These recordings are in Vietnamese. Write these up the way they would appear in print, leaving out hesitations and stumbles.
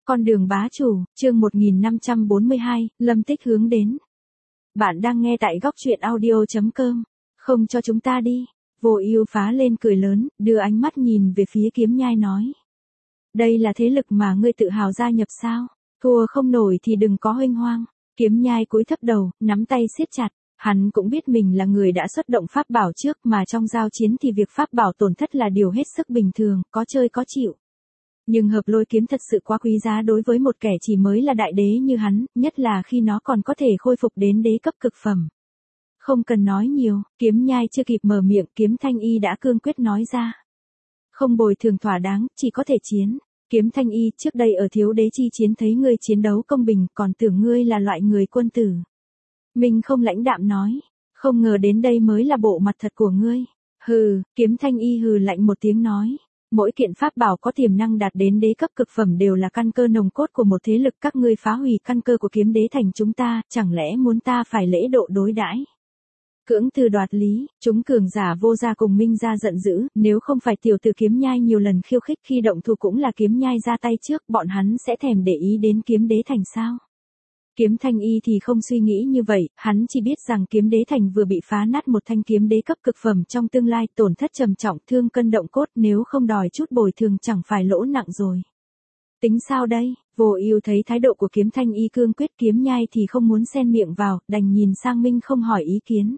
Con đường bá chủ, chương 1542, Lâm Tích hướng đến. Bạn đang nghe tại góc truyện audio.com. Không cho chúng ta đi. Vô Ưu phá lên cười lớn, đưa ánh mắt nhìn về phía Kiếm Nhai nói. Đây là thế lực mà ngươi tự hào gia nhập sao? Thua không nổi thì đừng có huênh hoang. Kiếm Nhai cúi thấp đầu, nắm tay siết chặt. Hắn cũng biết mình là người đã xuất động pháp bảo trước mà trong giao chiến thì việc pháp bảo tổn thất là điều hết sức bình thường, có chơi có chịu. Nhưng hợp lôi kiếm thật sự quá quý giá đối với một kẻ chỉ mới là đại đế như hắn, nhất là khi nó còn có thể khôi phục đến đế cấp cực phẩm. Không cần nói nhiều, Kiếm Nhai chưa kịp mở miệng, Kiếm Thanh Y đã cương quyết nói ra. Không bồi thường thỏa đáng, chỉ có thể chiến. Kiếm Thanh Y, trước đây ở Thiếu Đế chi chiến thấy ngươi chiến đấu công bình, còn tưởng ngươi là loại người quân tử. Mình không lãnh đạm nói, không ngờ đến đây mới là bộ mặt thật của ngươi. Hừ, Kiếm Thanh Y hừ lạnh một tiếng nói. Mỗi kiện pháp bảo có tiềm năng đạt đến đế cấp cực phẩm đều là căn cơ nồng cốt của một thế lực, các ngươi phá hủy căn cơ của Kiếm Đế thành chúng ta, chẳng lẽ muốn ta phải lễ độ đối đãi? Cưỡng từ đoạt lý, chúng cường giả Vô Gia cùng Minh Gia giận dữ, nếu không phải tiểu tử Kiếm Nhai nhiều lần khiêu khích khi động thủ cũng là Kiếm Nhai ra tay trước, bọn hắn sẽ thèm để ý đến Kiếm Đế thành sao? Kiếm Thanh Y thì không suy nghĩ như vậy, hắn chỉ biết rằng Kiếm Đế thành vừa bị phá nát một thanh kiếm đế cấp cực phẩm, trong tương lai tổn thất trầm trọng, thương cân động cốt, nếu không đòi chút bồi thường chẳng phải lỗ nặng rồi. Tính sao đây? Vô Ưu thấy thái độ của Kiếm Thanh Y cương quyết, Kiếm Nhai thì không muốn xen miệng vào, đành nhìn sang Minh không hỏi ý kiến.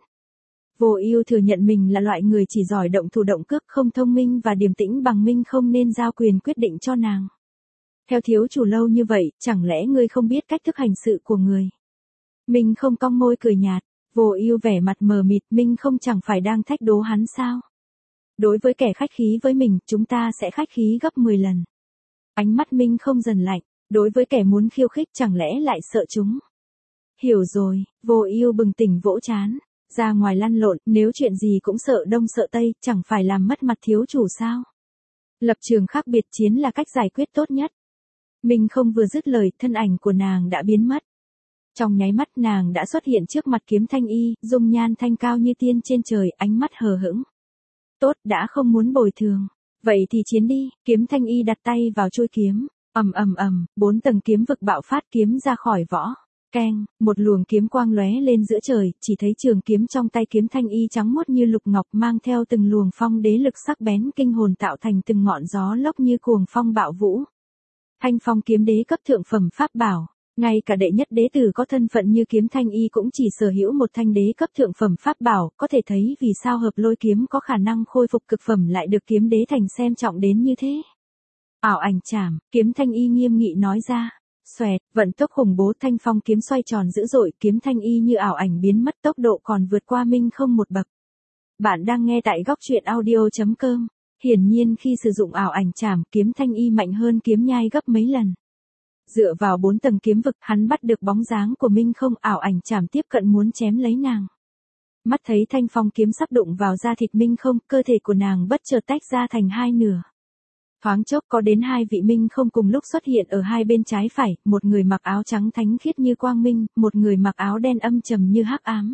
Vô Ưu thừa nhận mình là loại người chỉ giỏi động thủ động cước, không thông minh và điềm tĩnh bằng Minh không nên giao quyền quyết định cho nàng. Theo thiếu chủ lâu như vậy, chẳng lẽ ngươi không biết cách thức hành sự của người? Minh không cong môi cười nhạt, Vô Ưu vẻ mặt mờ mịt, Minh không chẳng phải đang thách đố hắn sao? Đối với kẻ khách khí với mình, chúng ta sẽ khách khí gấp 10 lần. Ánh mắt Minh không dần lạnh, đối với kẻ muốn khiêu khích chẳng lẽ lại sợ chúng? Hiểu rồi, Vô Ưu bừng tỉnh vỗ trán, ra ngoài lăn lộn, nếu chuyện gì cũng sợ đông sợ tây, chẳng phải làm mất mặt thiếu chủ sao? Lập trường khác biệt chiến là cách giải quyết tốt nhất. Minh không vừa dứt lời, thân ảnh của nàng đã biến mất. Trong nháy mắt nàng đã xuất hiện trước mặt Kiếm Thanh Y, dung nhan thanh cao như tiên trên trời, ánh mắt hờ hững. Tốt, đã không muốn bồi thường. Vậy thì chiến đi. Kiếm Thanh Y đặt tay vào chuôi kiếm. Ầm ầm ầm, 4 tầng kiếm vực bạo phát, kiếm ra khỏi vỏ. Keng, một luồng kiếm quang lóe lên giữa trời, chỉ thấy trường kiếm trong tay Kiếm Thanh Y trắng muốt như lục ngọc, mang theo từng luồng phong đế lực sắc bén kinh hồn, tạo thành từng ngọn gió lốc như cuồng phong bạo vũ. Thanh phong kiếm đế cấp thượng phẩm pháp bảo, ngay cả đệ nhất đế tử có thân phận như Kiếm Thanh Y cũng chỉ sở hữu một thanh đế cấp thượng phẩm pháp bảo, có thể thấy vì sao hợp lôi kiếm có khả năng khôi phục cực phẩm lại được Kiếm Đế thành xem trọng đến như thế. Ảo ảnh chảm, Kiếm Thanh Y nghiêm nghị nói ra. Xoẹt, vận tốc khủng bố, thanh phong kiếm xoay tròn dữ dội, Kiếm Thanh Y như ảo ảnh biến mất, tốc độ còn vượt qua Minh không một bậc. Bạn đang nghe tại góc truyện audio.com. Hiển nhiên khi sử dụng ảo ảnh chảm, Kiếm Thanh Y mạnh hơn Kiếm Nhai gấp mấy lần. Dựa vào 4 tầng kiếm vực, hắn bắt được bóng dáng của Minh không, ảo ảnh chảm tiếp cận muốn chém lấy nàng. Mắt thấy thanh phong kiếm sắp đụng vào da thịt Minh không, cơ thể của nàng bất chợt tách ra thành hai nửa. Thoáng chốc có đến 2 vị Minh không cùng lúc xuất hiện ở hai bên trái phải, một người mặc áo trắng thánh khiết như quang minh, một người mặc áo đen âm trầm như hắc ám.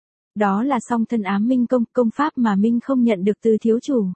Đó là song thân ám minh công, công pháp mà Minh không nhận được từ thiếu chủ.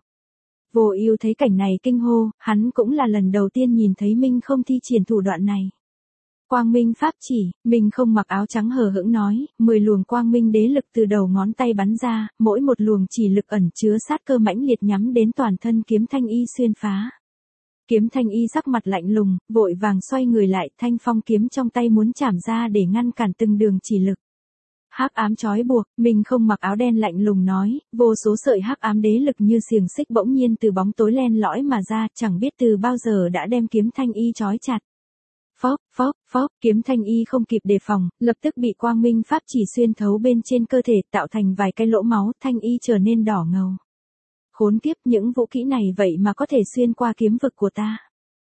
Vô Ưu thấy cảnh này kinh hô, hắn cũng là lần đầu tiên nhìn thấy Minh không thi triển thủ đoạn này. Quang minh pháp chỉ, Minh không mặc áo trắng hờ hững nói, 10 luồng quang minh đế lực từ đầu ngón tay bắn ra, mỗi một luồng chỉ lực ẩn chứa sát cơ mãnh liệt nhắm đến toàn thân Kiếm Thanh Y xuyên phá. Kiếm Thanh Y sắc mặt lạnh lùng, vội vàng xoay người lại, thanh phong kiếm trong tay muốn chảm ra để ngăn cản từng đường chỉ lực. Hắc ám trói buộc, mình không mặc áo đen lạnh lùng nói, vô số sợi hắc ám đế lực như xiềng xích bỗng nhiên từ bóng tối len lỏi mà ra, chẳng biết từ bao giờ đã đem Kiếm Thanh Y trói chặt. Phốc, phốc, phốc, Kiếm Thanh Y không kịp đề phòng, lập tức bị quang minh pháp chỉ xuyên thấu bên trên cơ thể, tạo thành vài cái lỗ máu, Thanh Y trở nên đỏ ngầu. Khốn kiếp, những vũ kỹ này vậy mà có thể xuyên qua kiếm vực của ta.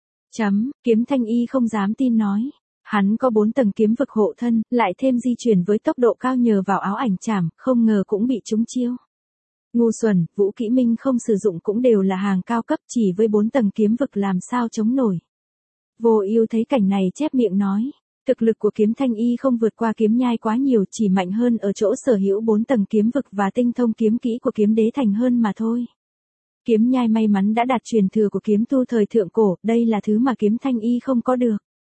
Kiếm Thanh Y không dám tin nói. Hắn có 4 tầng kiếm vực hộ thân, lại thêm di chuyển với tốc độ cao nhờ vào áo ảnh chảm, không ngờ cũng bị trúng chiêu. Ngu xuẩn, vũ kỹ Minh không sử dụng cũng đều là hàng cao cấp, chỉ với 4 tầng kiếm vực làm sao chống nổi. Vô Ưu thấy cảnh này chép miệng nói, thực lực của Kiếm Thanh Y không vượt qua Kiếm Nhai quá nhiều, chỉ mạnh hơn ở chỗ sở hữu 4 tầng kiếm vực và tinh thông kiếm kỹ của Kiếm Đế thành hơn mà thôi. Kiếm Nhai may mắn đã đạt truyền thừa của kiếm tu thời thượng cổ, đây là thứ mà Kiếm Thanh Y không có được.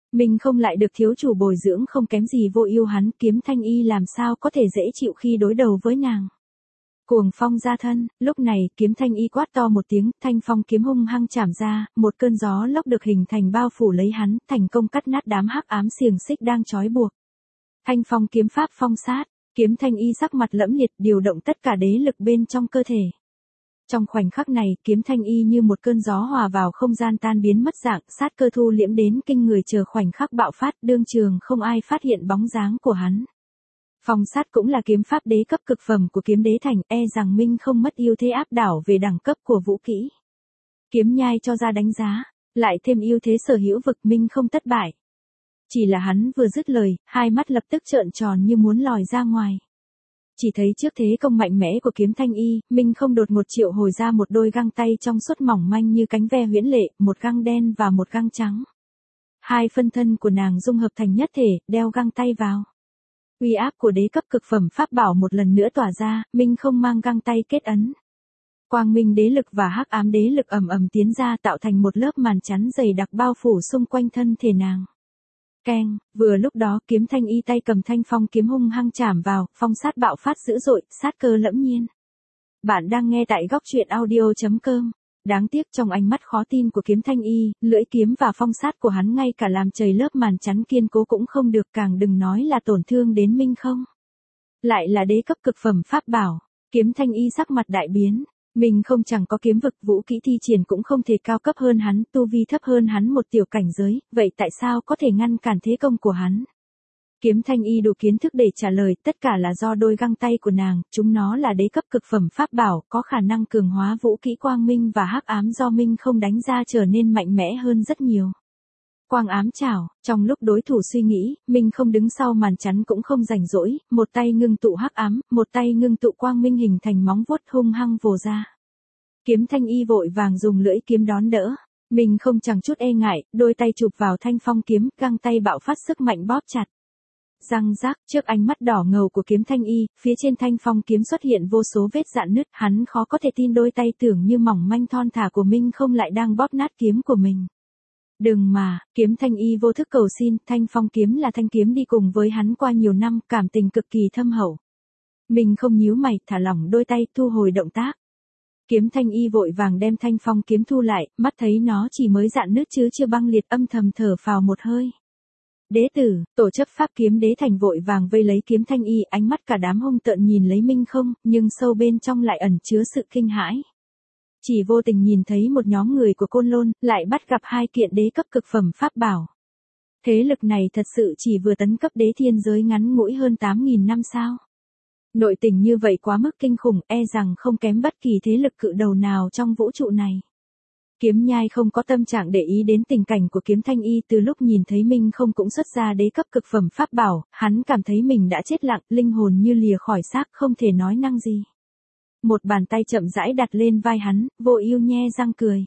Mình không lại được thiếu chủ bồi dưỡng không kém gì Vô Ưu hắn, Kiếm Thanh Y làm sao có thể dễ chịu khi đối đầu với nàng. Cuồng phong ra thân, lúc này Kiếm Thanh Y quát to một tiếng, thanh phong kiếm hung hăng chảm ra, một cơn gió lốc được hình thành bao phủ lấy hắn, thành công cắt nát đám hắc ám xiềng xích đang trói buộc. Thanh phong kiếm pháp phong sát, Kiếm Thanh Y sắc mặt lẫm liệt điều động tất cả đế lực bên trong cơ thể. Trong khoảnh khắc này, Kiếm Thanh Y như một cơn gió hòa vào không gian tan biến mất dạng, sát cơ thu liễm đến kinh người chờ khoảnh khắc bạo phát, đương trường không ai phát hiện bóng dáng của hắn. Phong sát cũng là kiếm pháp đế cấp cực phẩm của kiếm đế thành, e rằng Minh không mất ưu thế áp đảo về đẳng cấp của vũ kỹ. Kiếm nhai cho ra đánh giá, lại thêm ưu thế sở hữu vực Minh không thất bại. Chỉ là hắn vừa dứt lời, hai mắt lập tức trợn tròn như muốn lòi ra ngoài. Chỉ thấy trước thế công mạnh mẽ của Kiếm Thanh Y, Minh không đột ngột triệu hồi ra một đôi găng tay trong suốt mỏng manh như cánh ve huyễn lệ, một găng đen và một găng trắng. Hai phân thân của nàng dung hợp thành nhất thể, đeo găng tay vào. Uy áp của đế cấp cực phẩm pháp bảo một lần nữa tỏa ra, Minh không mang găng tay kết ấn. Quang minh đế lực và hắc ám đế lực ầm ầm tiến ra tạo thành một lớp màn chắn dày đặc bao phủ xung quanh thân thể nàng. Keng, vừa lúc đó Kiếm Thanh Y tay cầm thanh phong kiếm hung hăng chảm vào, phong sát bạo phát dữ dội, sát cơ lẫm nhiên. Bạn đang nghe tại góc truyện audio.com. Đáng tiếc trong ánh mắt khó tin của Kiếm Thanh Y, lưỡi kiếm và phong sát của hắn ngay cả làm chày lớp màn chắn kiên cố cũng không được, càng đừng nói là tổn thương đến Minh không. Lại là đế cấp cực phẩm pháp bảo, Kiếm Thanh Y sắc mặt đại biến. Mình không chẳng có kiếm vực vũ kỹ thi triển cũng không thể cao cấp hơn hắn, tu vi thấp hơn hắn một tiểu cảnh giới, vậy tại sao có thể ngăn cản thế công của hắn? Kiếm Thanh Y đủ kiến thức để trả lời, tất cả là do đôi găng tay của nàng, chúng nó là đế cấp cực phẩm pháp bảo, có khả năng cường hóa vũ kỹ quang minh và hắc ám do Minh không đánh ra trở nên mạnh mẽ hơn rất nhiều. Quang ám chảo, trong lúc đối thủ suy nghĩ, Minh không đứng sau màn chắn cũng không rảnh rỗi, một tay ngưng tụ hắc ám, một tay ngưng tụ quang minh hình thành móng vuốt hung hăng vồ ra. Kiếm Thanh Y vội vàng dùng lưỡi kiếm đón đỡ, Minh không chẳng chút e ngại, đôi tay chụp vào thanh phong kiếm, găng tay bạo phát sức mạnh bóp chặt. Răng rác, trước ánh mắt đỏ ngầu của Kiếm Thanh Y, phía trên thanh phong kiếm xuất hiện vô số vết rạn nứt, hắn khó có thể tin đôi tay tưởng như mỏng manh thon thả của Minh không lại đang bóp nát kiếm của mình. Đừng mà, Kiếm Thanh Y vô thức cầu xin, thanh phong kiếm là thanh kiếm đi cùng với hắn qua nhiều năm, cảm tình cực kỳ thâm hậu. Mình không nhíu mày, thả lỏng đôi tay, thu hồi động tác. Kiếm Thanh Y vội vàng đem thanh phong kiếm thu lại, mắt thấy nó chỉ mới rạn nứt chứ chưa băng liệt, âm thầm thở phào một hơi. Đế tử, tổ chấp pháp kiếm đế thành vội vàng vây lấy Kiếm Thanh Y, ánh mắt cả đám hung tợn nhìn lấy Minh không, nhưng sâu bên trong lại ẩn chứa sự kinh hãi. Chỉ vô tình nhìn thấy một nhóm người của Côn Lôn, lại bắt gặp hai kiện đế cấp cực phẩm pháp bảo. Thế lực này thật sự chỉ vừa tấn cấp đế thiên giới ngắn ngủi hơn 8.000 năm sao. Nội tình như vậy quá mức kinh khủng, e rằng không kém bất kỳ thế lực cự đầu nào trong vũ trụ này. Kiếm nhai không có tâm trạng để ý đến tình cảnh của Kiếm Thanh Y, từ lúc nhìn thấy Minh không cũng xuất ra đế cấp cực phẩm pháp bảo, hắn cảm thấy mình đã chết lặng, linh hồn như lìa khỏi xác, không thể nói năng gì. Một bàn tay chậm rãi đặt lên vai hắn, Vô Ưu nhe răng cười.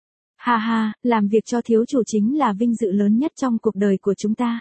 Ha ha, làm việc cho thiếu chủ chính là vinh dự lớn nhất trong cuộc đời của chúng ta.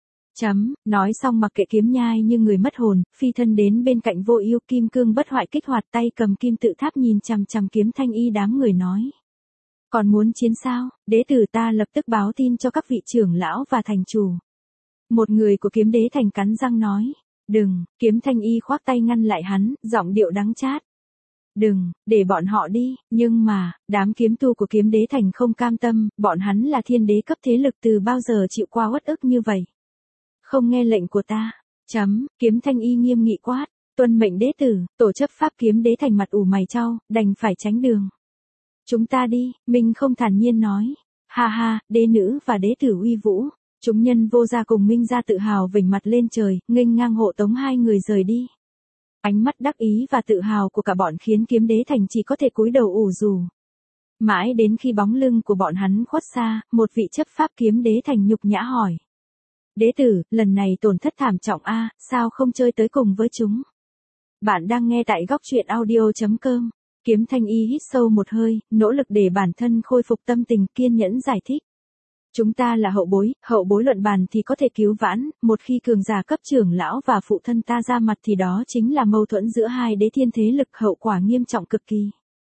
Nói xong mặc kệ kiếm nhai như người mất hồn, phi thân đến bên cạnh Vô Ưu, kim cương bất hoại kích hoạt, tay cầm kim tự tháp nhìn chằm chằm Kiếm Thanh Y, đám người nói. Còn muốn chiến sao, đế tử ta lập tức báo tin cho các vị trưởng lão và thành chủ. Một người của kiếm đế thành cắn răng nói. Đừng, Kiếm Thanh Y khoác tay ngăn lại hắn, giọng điệu đắng chát. Đừng, để bọn họ đi, nhưng mà, đám kiếm tu của kiếm đế thành không cam tâm, bọn hắn là thiên đế cấp thế lực, từ bao giờ chịu qua uất ức như vậy. Không nghe lệnh của ta. Kiếm Thanh Y nghiêm nghị quát, tuân mệnh đế tử, tổ chấp pháp kiếm đế thành mặt ủ mày chau, đành phải tránh đường. Chúng ta đi, Minh không thản nhiên nói. Ha ha, đế nữ và đế tử uy vũ. Chúng nhân Vô Gia cùng Minh Gia tự hào vểnh mặt lên trời, nghênh ngang hộ tống hai người rời đi. Ánh mắt đắc ý và tự hào của cả bọn khiến kiếm đế thành chỉ có thể cúi đầu ủ rủ. Mãi đến khi bóng lưng của bọn hắn khuất xa, một vị chấp pháp kiếm đế thành nhục nhã hỏi. Đế tử, lần này tổn thất thảm trọng a, sao không chơi tới cùng với chúng? Bạn đang nghe tại góc truyện audio.com. Kiếm Thanh Y hít sâu một hơi, nỗ lực để bản thân khôi phục tâm tình, kiên nhẫn giải thích. Chúng ta là hậu bối luận bàn thì có thể cứu vãn, một khi cường giả cấp trưởng lão và phụ thân ta ra mặt thì đó chính là mâu thuẫn giữa hai đế thiên thế lực, hậu quả nghiêm trọng cực kỳ.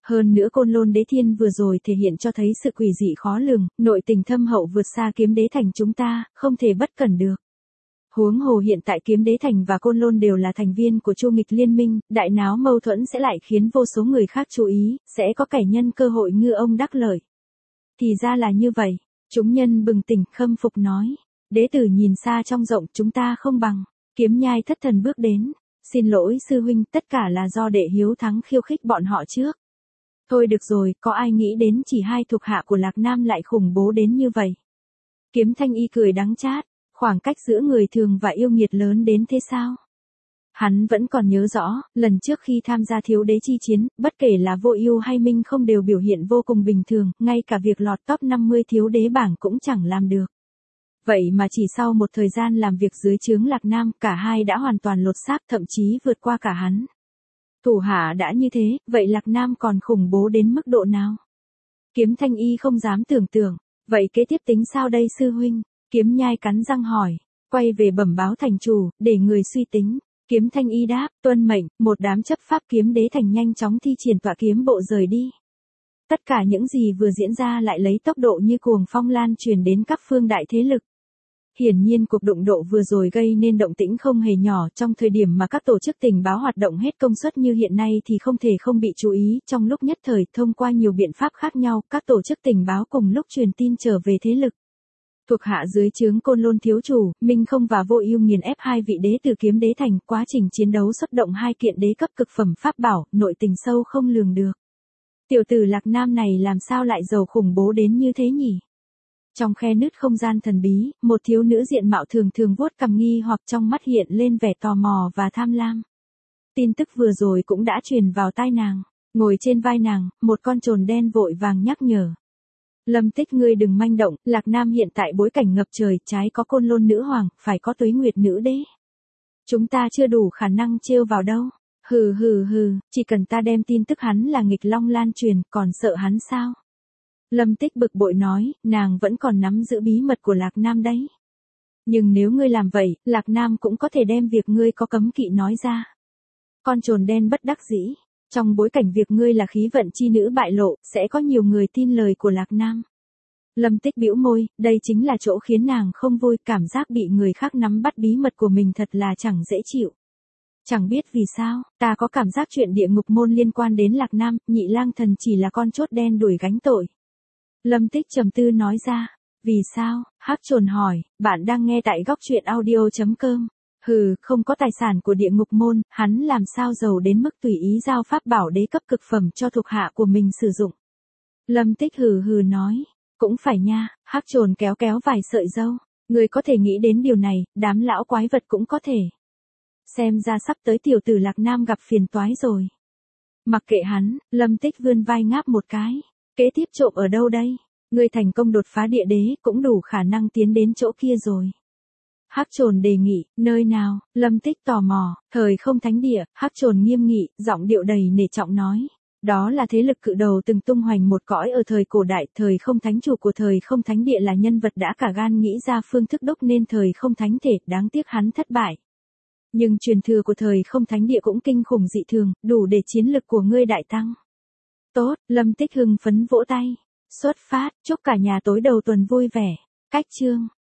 Hơn nữa Côn Lôn Đế Thiên vừa rồi thể hiện cho thấy sự quỷ dị khó lường, nội tình thâm hậu vượt xa Kiếm Đế Thành chúng ta, không thể bất cẩn được. Huống hồ hiện tại Kiếm Đế Thành và Côn Lôn đều là thành viên của Chu Nghịch Liên minh, đại náo mâu thuẫn sẽ lại khiến vô số người khác chú ý, sẽ có kẻ nhân cơ hội ngư ông đắc lợi. Thì ra là như vậy, chúng nhân bừng tỉnh khâm phục nói. Đế tử nhìn xa trong rộng, chúng ta không bằng. Kiếm Nhai thất thần bước đến. Xin lỗi sư huynh, tất cả là do đệ hiếu thắng khiêu khích bọn họ trước. Thôi được rồi, có ai nghĩ đến chỉ hai thuộc hạ của Lạc Nam lại khủng bố đến như vậy. Kiếm Thanh Y cười đắng chát, khoảng cách giữa người thường và yêu nghiệt lớn đến thế sao? Hắn vẫn còn nhớ rõ, lần trước khi tham gia thiếu đế chi chiến, bất kể là Vô Ưu hay Minh Không đều biểu hiện vô cùng bình thường, ngay cả việc lọt top 50 thiếu đế bảng cũng chẳng làm được. Vậy mà chỉ sau một thời gian làm việc dưới trướng Lạc Nam, cả hai đã hoàn toàn lột xác, thậm chí vượt qua cả hắn. Thủ hạ đã như thế, vậy Lạc Nam còn khủng bố đến mức độ nào? Kiếm Thanh Y không dám tưởng tượng, vậy kế tiếp tính sao đây sư huynh? Kiếm Nhai cắn răng hỏi, quay về bẩm báo thành chủ, để người suy tính. Kiếm Thanh Y đáp, tuân mệnh, một đám chấp pháp kiếm đế thành nhanh chóng thi triển tọa kiếm bộ rời đi. Tất cả những gì vừa diễn ra lại lấy tốc độ như cuồng phong lan truyền đến các phương đại thế lực. Hiển nhiên cuộc đụng độ vừa rồi gây nên động tĩnh không hề nhỏ, trong thời điểm mà các tổ chức tình báo hoạt động hết công suất như hiện nay thì không thể không bị chú ý, trong lúc nhất thời thông qua nhiều biện pháp khác nhau, các tổ chức tình báo cùng lúc truyền tin trở về thế lực. Thuộc hạ dưới trướng Côn Lôn thiếu chủ, Minh Không và Vô Ưu nghiền ép hai vị đế từ Kiếm Đế Thành, quá trình chiến đấu xuất động hai kiện đế cấp cực phẩm pháp bảo, nội tình sâu không lường được. Tiểu tử Lạc Nam này làm sao lại giàu khủng bố đến như thế nhỉ? Trong khe nứt không gian thần bí, một thiếu nữ diện mạo thường thường vuốt cằm nghi hoặc trong mắt hiện lên vẻ tò mò và tham lam. Tin tức vừa rồi cũng đã truyền vào tai nàng, ngồi trên vai nàng, một con trồn đen vội vàng nhắc nhở. Lâm Tích ngươi đừng manh động, Lạc Nam hiện tại bối cảnh ngập trời, trái có Côn Lôn nữ hoàng, phải có Tuế Nguyệt nữ đế. Chúng ta chưa đủ khả năng trêu vào đâu. Hừ, chỉ cần ta đem tin tức hắn là nghịch long lan truyền, còn sợ hắn sao? Lâm Tích bực bội nói, nàng vẫn còn nắm giữ bí mật của Lạc Nam đấy. Nhưng nếu ngươi làm vậy, Lạc Nam cũng có thể đem việc ngươi có cấm kỵ nói ra. Con trồn đen bất đắc dĩ, trong bối cảnh việc ngươi là khí vận chi nữ bại lộ, sẽ có nhiều người tin lời của Lạc Nam. Lâm Tích bĩu môi, đây chính là chỗ khiến nàng không vui, cảm giác bị người khác nắm bắt bí mật của mình thật là chẳng dễ chịu. Chẳng biết vì sao, ta có cảm giác chuyện địa ngục môn liên quan đến Lạc Nam, Nhị Lang Thần chỉ là con chốt đen đuổi gánh tội. Lâm Tích trầm tư nói ra, vì sao? Hắc Trồn hỏi, bạn đang nghe tại góc truyện audio.com. Hừ, không có tài sản của địa ngục môn, hắn làm sao giàu đến mức tùy ý giao pháp bảo đế cấp cực phẩm cho thuộc hạ của mình sử dụng. Lâm Tích hừ nói, cũng phải nha. Hắc Trồn kéo vài sợi râu, người có thể nghĩ đến điều này, đám lão quái vật cũng có thể. Xem ra sắp tới tiểu tử Lạc Nam gặp phiền toái rồi. Mặc kệ hắn, Lâm Tích vươn vai ngáp một cái. Kế tiếp trộm ở đâu đây? Ngươi thành công đột phá địa đế, cũng đủ khả năng tiến đến chỗ kia rồi. Hắc Trồn đề nghị, nơi nào? Lâm Tích tò mò, Thời Không Thánh Địa. Hắc Trồn nghiêm nghị, giọng điệu đầy nể trọng nói. Đó là thế lực cự đầu từng tung hoành một cõi ở thời cổ đại, Thời Không Thánh chủ của Thời Không Thánh Địa là nhân vật đã cả gan nghĩ ra phương thức đúc nên Thời Không Thánh thể, đáng tiếc hắn thất bại. Nhưng truyền thừa của Thời Không Thánh Địa cũng kinh khủng dị thường, đủ để chiến lực của ngươi đại tăng. Tốt, Lâm Tích hưng phấn vỗ tay. Xuất phát, chúc cả nhà tối đầu tuần vui vẻ. Cách chương.